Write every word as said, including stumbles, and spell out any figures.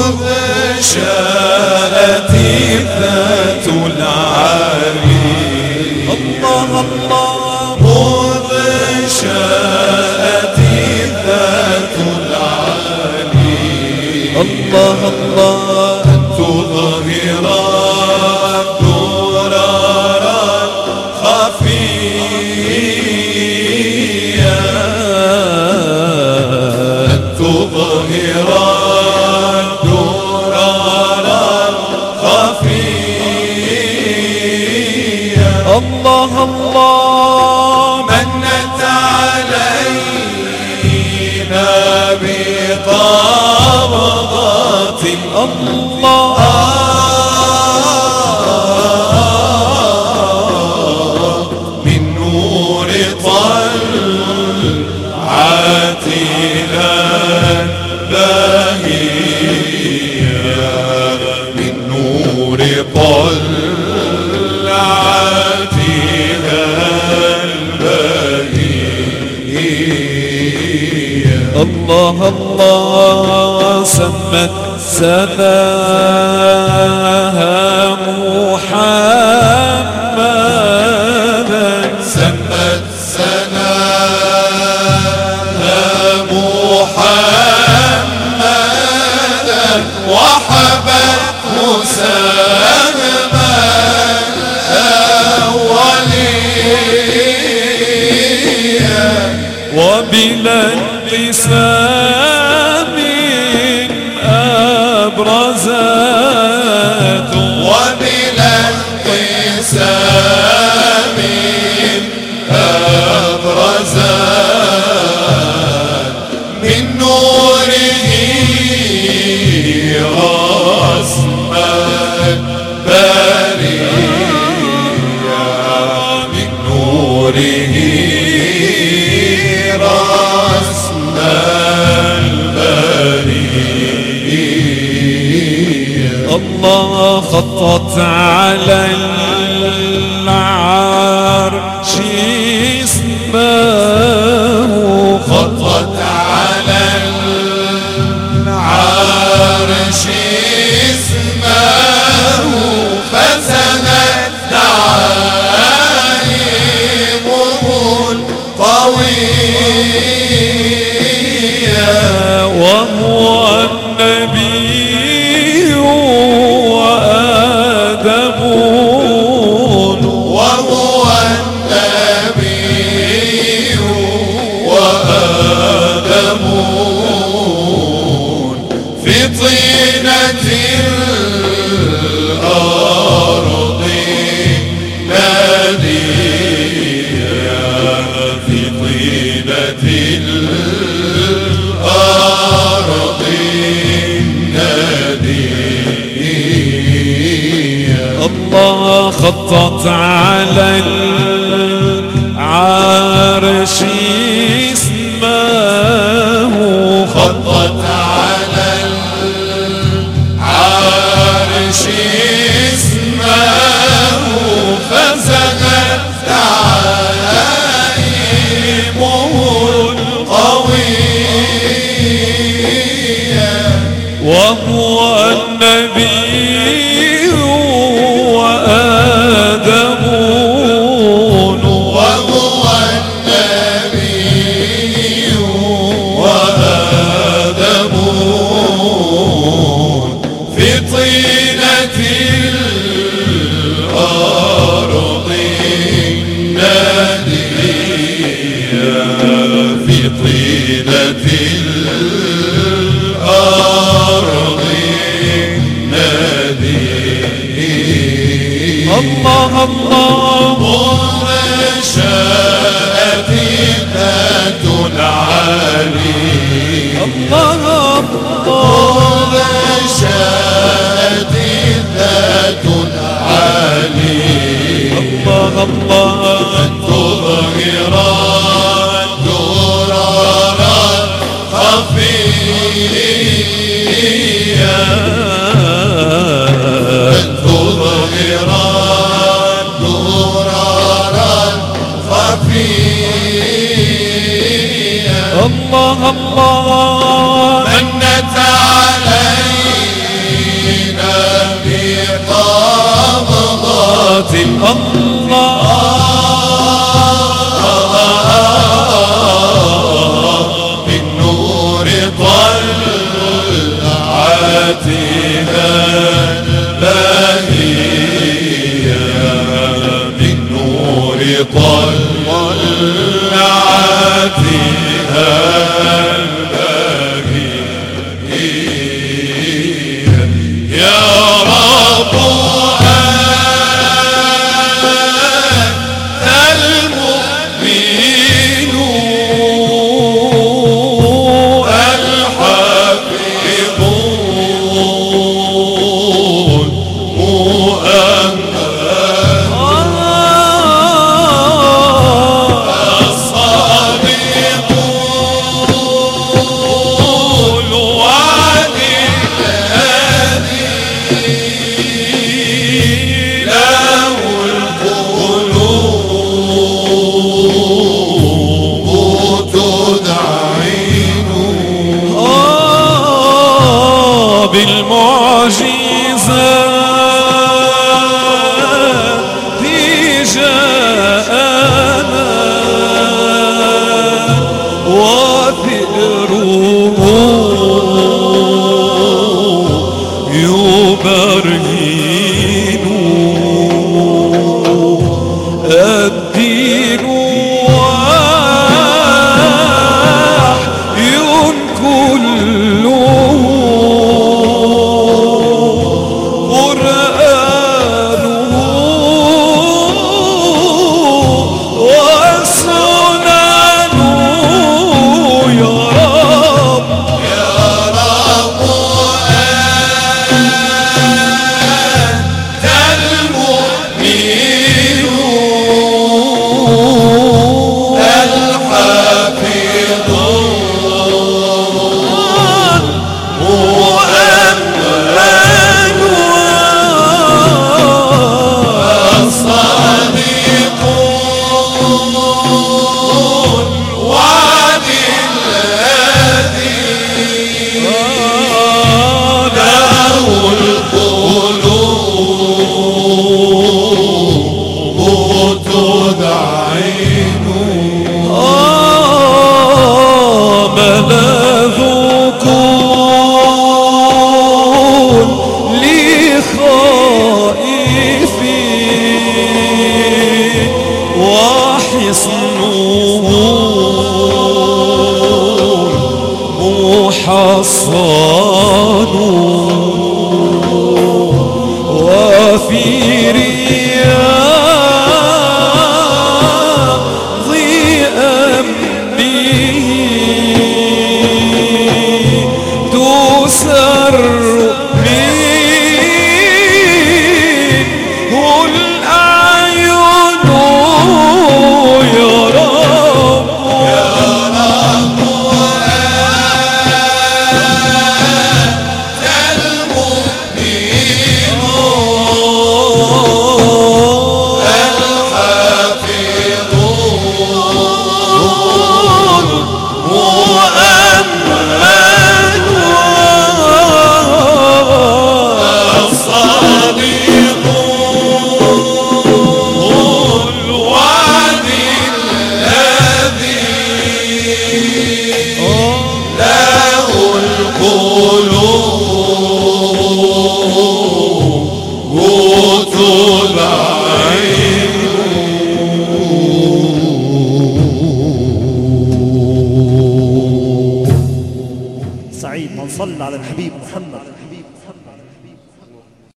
مذ شاءت الذات العالي الله الله مذ شاءت الذات العالي الله الله أن تظهر الدرر خفيا أن تظهر الدرر خفيا الله الله منت علينا بقبضة الله من نور طلعتنا البهية من نور طلعتنا البهية الله الله سمت سناها محمدا سمت سناها محمدا وحبته سهم الأولية وبلا انقسام أبرزت وبلا انقسام أبرزت من نوره رسم البرية من نوره رسم البرية الله خطت على العرش اسمه خطت على العرش اسمه فسنت دعائمه القوية وهو النبي وآدم وهو النبي وآدم في طينة الأرض ناديا في طينة الأرض ناديا الله خطت على العرش اسمه خطت على العرش اسمه فسنت دعائمه القوية وهو النبي وآدم وهو النبي وآدم في طينة الأرض ناديا في طينة الأرض ناديا الله الله مذ شاءت الذات العالي الله الله مذ شاءت الذات العالي الله الله أن تظهر الدرر خفيا أن تظهر الدرر خفيا الله الله منت علينا البهية من نور طلعتها البهية يا رب أنت المؤمن الحفيظ بالمعجزات جاءنا وثئره يبرهن الدين وحي كله محصن وفي رياض أمنه تسر منه الأعين يا رب يا رب سعيد من صلى على الحبيب محمد.